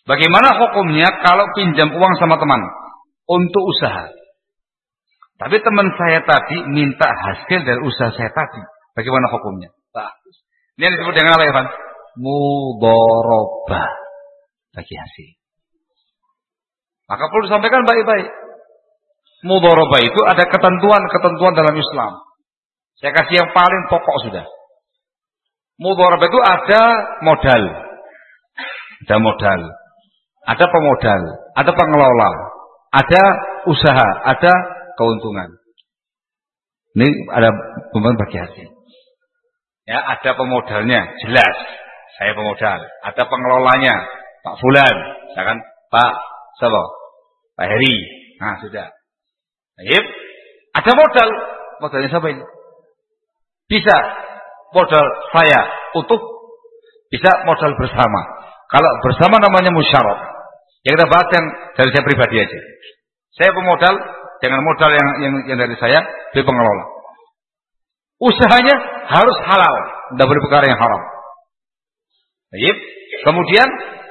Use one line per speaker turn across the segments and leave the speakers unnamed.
Bagaimana hukumnya kalau pinjam uang sama teman untuk usaha? Tapi teman saya tadi minta hasil dari usaha saya tadi. Bagaimana hukumnya? Bagus. Ini yang disebut dengan apa ya, Pak? Mudharabah bagi hasil. Maka perlu disampaikan baik-baik. Mudharabah itu ada ketentuan-ketentuan dalam Islam. Saya kasih yang paling pokok sudah. Mudharabah itu ada modal. Ada modal. Ada pemodal. Ada pengelola. Ada usaha. Ada keuntungan. Ini ada pembagian bagi hasil. Ya, ada pemodalnya, jelas. Saya pemodal. Ada pengelolanya, Pak Fulan. Misalkan Pak siapa? Pak Heri. Nah, sudah. Baik. Ada modal. Modalnya siapa ini? Bisa modal saya utuh. Bisa modal bersama. Kalau bersama namanya musyarak. Yang kita bahas yang dari saya pribadi aja. Saya pemodal dengan modal yang dari saya, dari pengelola. Usahanya harus halal, tidak boleh perkara yang haram. Baik. Kemudian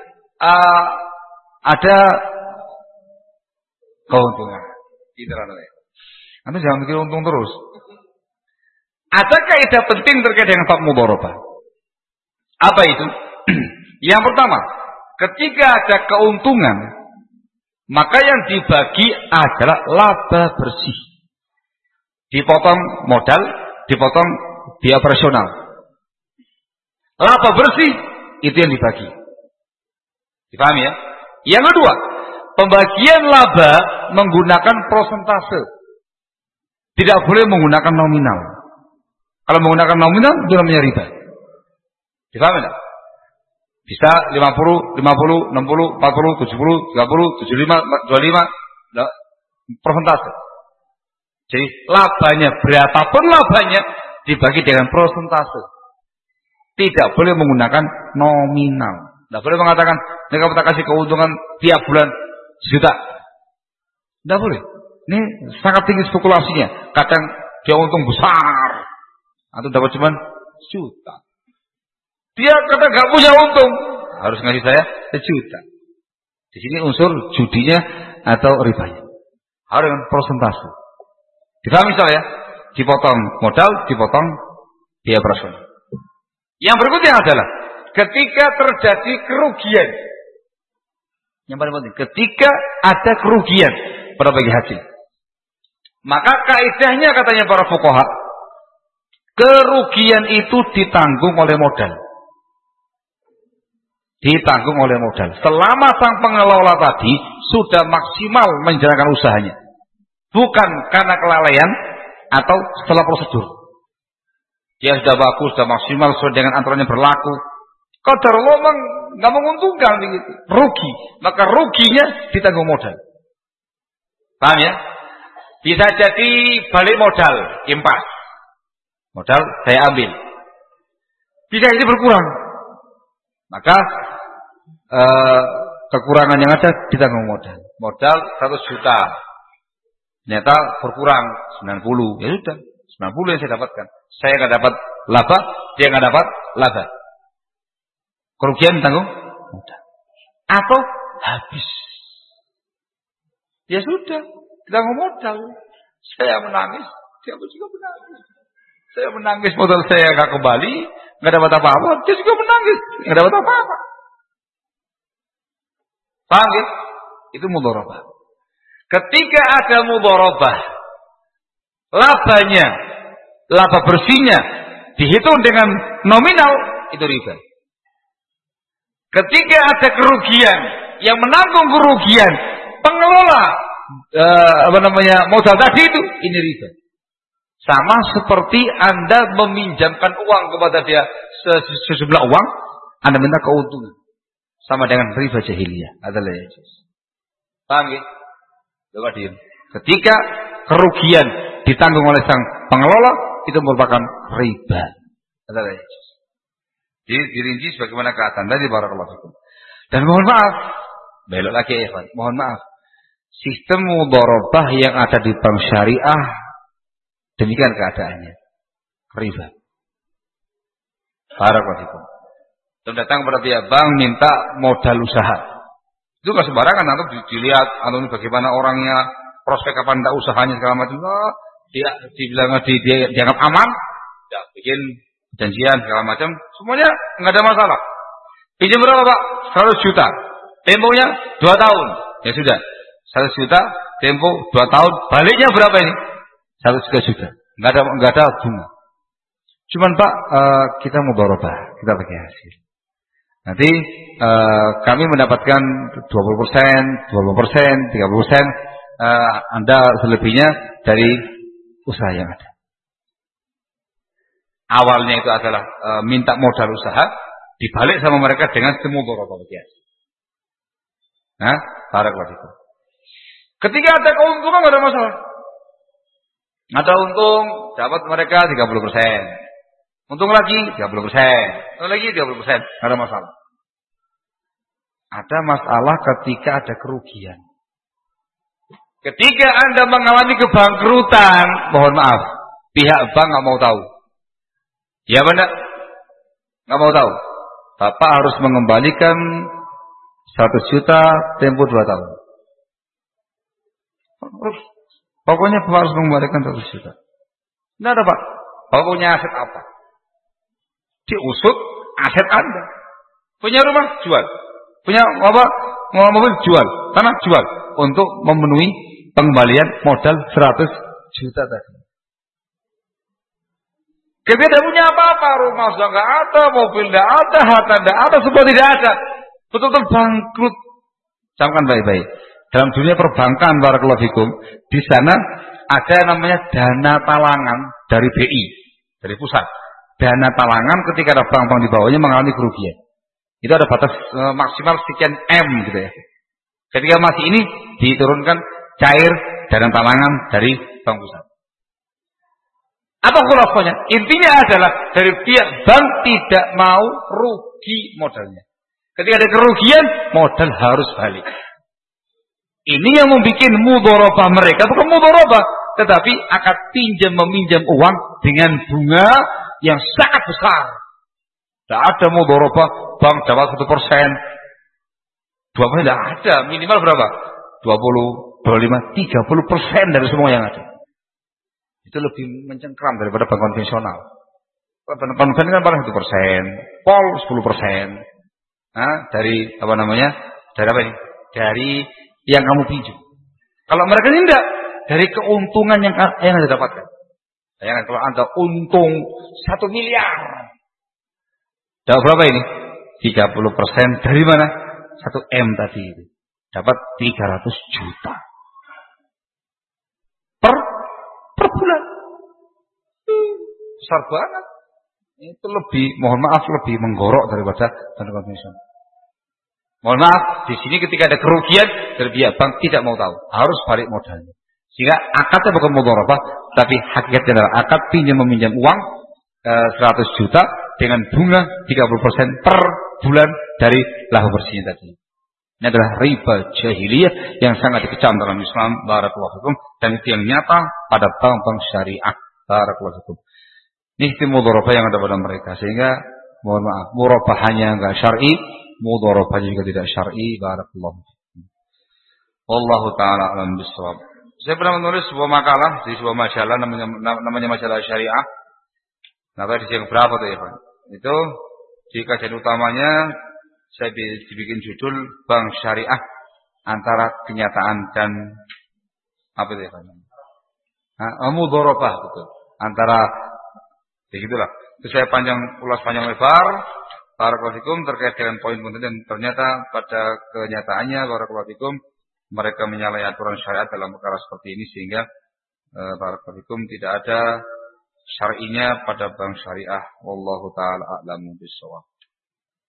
ada keuntungan. Anda jangan mikir untung terus. Ada kaidah penting terkait dengan bab mudharabah. Apa itu? Yang pertama, ketika ada keuntungan, maka yang dibagi adalah laba bersih. Dipotong modal, dipotong biaya operasional. Laba bersih itu yang dibagi. Dipahami ya? Yang kedua, pembagian laba menggunakan persentase. Tidak boleh menggunakan nominal. Kalau menggunakan nominal itu namanya riba. Dipahami enggak? Bisa 50, 50, 60, 40, 70, 30, 75, 25 persentase. Jadi labanya berapapun labanya dibagi dengan persentase. Tidak boleh menggunakan nominal. Tidak boleh mengatakan mereka kita kasih keuntungan tiap bulan 1 juta. Tidak boleh. Ini sangat tinggi spekulasinya. Kadang dia untung besar atau dapat cuma 1 juta. Dia kata gak punya untung, harus ngasih saya 1 juta. Di sini unsur judinya atau ribanya. Harus dengan persentase. Dipahami soalnya? Dipotong modal, dipotong biaya operasional. Yang berikutnya adalah ketika terjadi kerugian. Yang paling penting, ketika ada kerugian pada bagi hasil. Maka kaidahnya katanya para fuqaha, kerugian itu ditanggung oleh modal. Ditanggung oleh modal. Selama sang pengelola tadi sudah maksimal menjalankan usahanya. Bukan karena kelalaian atau setelah prosedur. Dia sudah bagus, sudah maksimal sesuai dengan aturan yang berlaku. Qadar Allah memang nggak menguntungkan begitu. Rugi. Maka ruginya ditanggung modal. Paham ya? Bisa jadi balik modal, impas. Modal saya ambil. Bisa jadi berkurang. Maka kekurangan yang ada ditanggung modal. Modal 100 juta. Ternyata berkurang 90. Ya sudah, 90 yang saya dapatkan. Saya nggak dapat laba, dia nggak dapat laba. Kerugian ditanggung modal. Atau habis. Ya sudah, ditanggung modal. Saya menangis, dia juga menangis. Saya menangis modal saya nggak kembali, nggak dapat apa-apa. Dia juga menangis, nggak dapat apa-apa. Paham ya? Itu mudharabah. Ketika ada mudharabah, labanya, laba bersihnya dihitung dengan nominal, itu riba. Ketika ada kerugian, yang menanggung kerugian pengelola modal tadi itu, ini riba. Sama seperti Anda meminjamkan uang kepada dia sejumlah uang, Anda minta keuntungan. Sama dengan riba jahiliyah. Adalah ya. Paham ya? Coba diam. Ketika kerugian ditanggung oleh sang pengelola, itu merupakan riba. Adalah ya. Dirinci sebagaimana keadaan tadi, barakallahu fikum. Dan mohon maaf, belok lagi ya, Pak. Mohon maaf. Sistem mudharabah yang ada di bank syariah, demikian keadaannya. Riba. Barakallahu fikum. Datang kepada pihak bank minta modal usaha. Itu nggak sembarangan, atau dilihat atau bagaimana orangnya, prospek apa enggak usahanya segala macam. Oh, dia dibilang dianggap aman, ya bikin janjian segala macam, semuanya nggak ada masalah. Pinjam berapa Pak? 100 juta. Temponya 2 tahun. Ya sudah. 100 juta, tempo 2 tahun. Baliknya berapa ini? 100 juta. Nggak ada bunga. Cuman Pak, kita mau borobah, kita pakai hasil. Nanti kami mendapatkan 20%, 20%, 30%. Anda selebihnya dari usaha yang ada. Awalnya itu adalah minta modal usaha, dibalik sama mereka dengan semua borobah pakai hasil. Nah, barakallahu fikum. Ketika ada keuntungan nggak ada masalah. Ada untung, dapat mereka 30%. Untung lagi 30%. Untung lagi 30%. Nggak ada masalah. Ada masalah ketika ada kerugian. Ketika Anda mengalami kebangkrutan, mohon maaf, pihak bank nggak mau tahu. Ya benar? Nggak mau tahu. Bapak harus mengembalikan 100 juta tempo 2 tahun. Pokoknya Bapak harus mengembalikan 100 juta. Tidak ada Pak. Bapak punya aset apa? Diusut aset Anda. Punya rumah? Jual. Punya apa? Mobil? Jual. Tanah? Jual. Untuk memenuhi pengembalian modal 100 juta tadi. Kita tidak punya apa-apa. Rumah sudah nggak ada, mobil tidak ada, harta tidak ada, semua tidak ada. Betul-betul bangkrut. Camkan baik-baik. Dalam dunia perbankan, barakallahu fikum, di sana ada yang namanya dana talangan dari BI, dari pusat. Dana talangan ketika ada bank-bank di bawahnya mengalami kerugian. Itu ada batas maksimal sekian M gitu ya. Ketika masih ini diturunkan cair dana talangan dari bank pusat. Apa khulafahnya? Intinya adalah dari pihak bank tidak mau rugi modalnya. Ketika ada kerugian, modal harus balik. Ini yang membuat mudharabah mereka, bukan mudharabah, tetapi akad pinjam meminjam uang dengan bunga yang sangat besar. Tidak ada mudharabah, bank dapat 1%, 2% tidak ada, minimal berapa? 20, 25, 30% dari semua yang ada. Itu lebih mencengkram daripada bank konvensional. Bank konvensional kan paling 1%, pol 10%. Nah, dari apa namanya? Dari apa ini? Dari yang kamu pinjam. Kalau mereka ini tidak, dari keuntungan yang Anda dapatkan. Bayangkan kalau Anda untung 1 miliar. Dapat berapa ini? 30% dari mana? 1 M tadi itu. Dapat 300 juta. Per bulan. Besar banget. Itu lebih, mohon maaf, lebih menggorok daripada bank konvensional. Mohon maaf, di sini ketika ada kerugian dari pihak bank tidak mau tahu, harus balik modalnya. Sehingga akadnya bukan mudharabah, tapi hakikatnya adalah akad pinjam meminjam uang 100 juta dengan bunga 30% per bulan dari laba bersihnya tadi. Ini adalah riba jahiliyah yang sangat dikecam dalam Islam, barakallahu fikum, dan itu yang nyata pada bank-bank syariah, barakallahu fikum. Ini mudharabah yang ada pada mereka, sehingga mohon maaf, murabahannya enggak syar'i, mudharabahnya juga tidak syar'i, barakallahu fikum. Wallahu taala alam bissawab. Saya pernah menulis sebuah makalah di sebuah majalah namanya majalah syariah. Nah, tadi yang berapa tuh ya, Pak? Itu di kajian utamanya saya dibikin judul Bank Syariah antara kenyataan dan apa itu ya, Pak? Mudharabah betul. Antara begitulah. Terus saya ulas panjang lebar barakallahu fikum terkait dengan poin-poin dan ternyata pada kenyataannya barakallahu fikum mereka menyalahi aturan syariat dalam perkara seperti ini sehingga barakallahu fikum tidak ada syar'inya pada bank syariah. Wallahu taala a'lamu bissawab.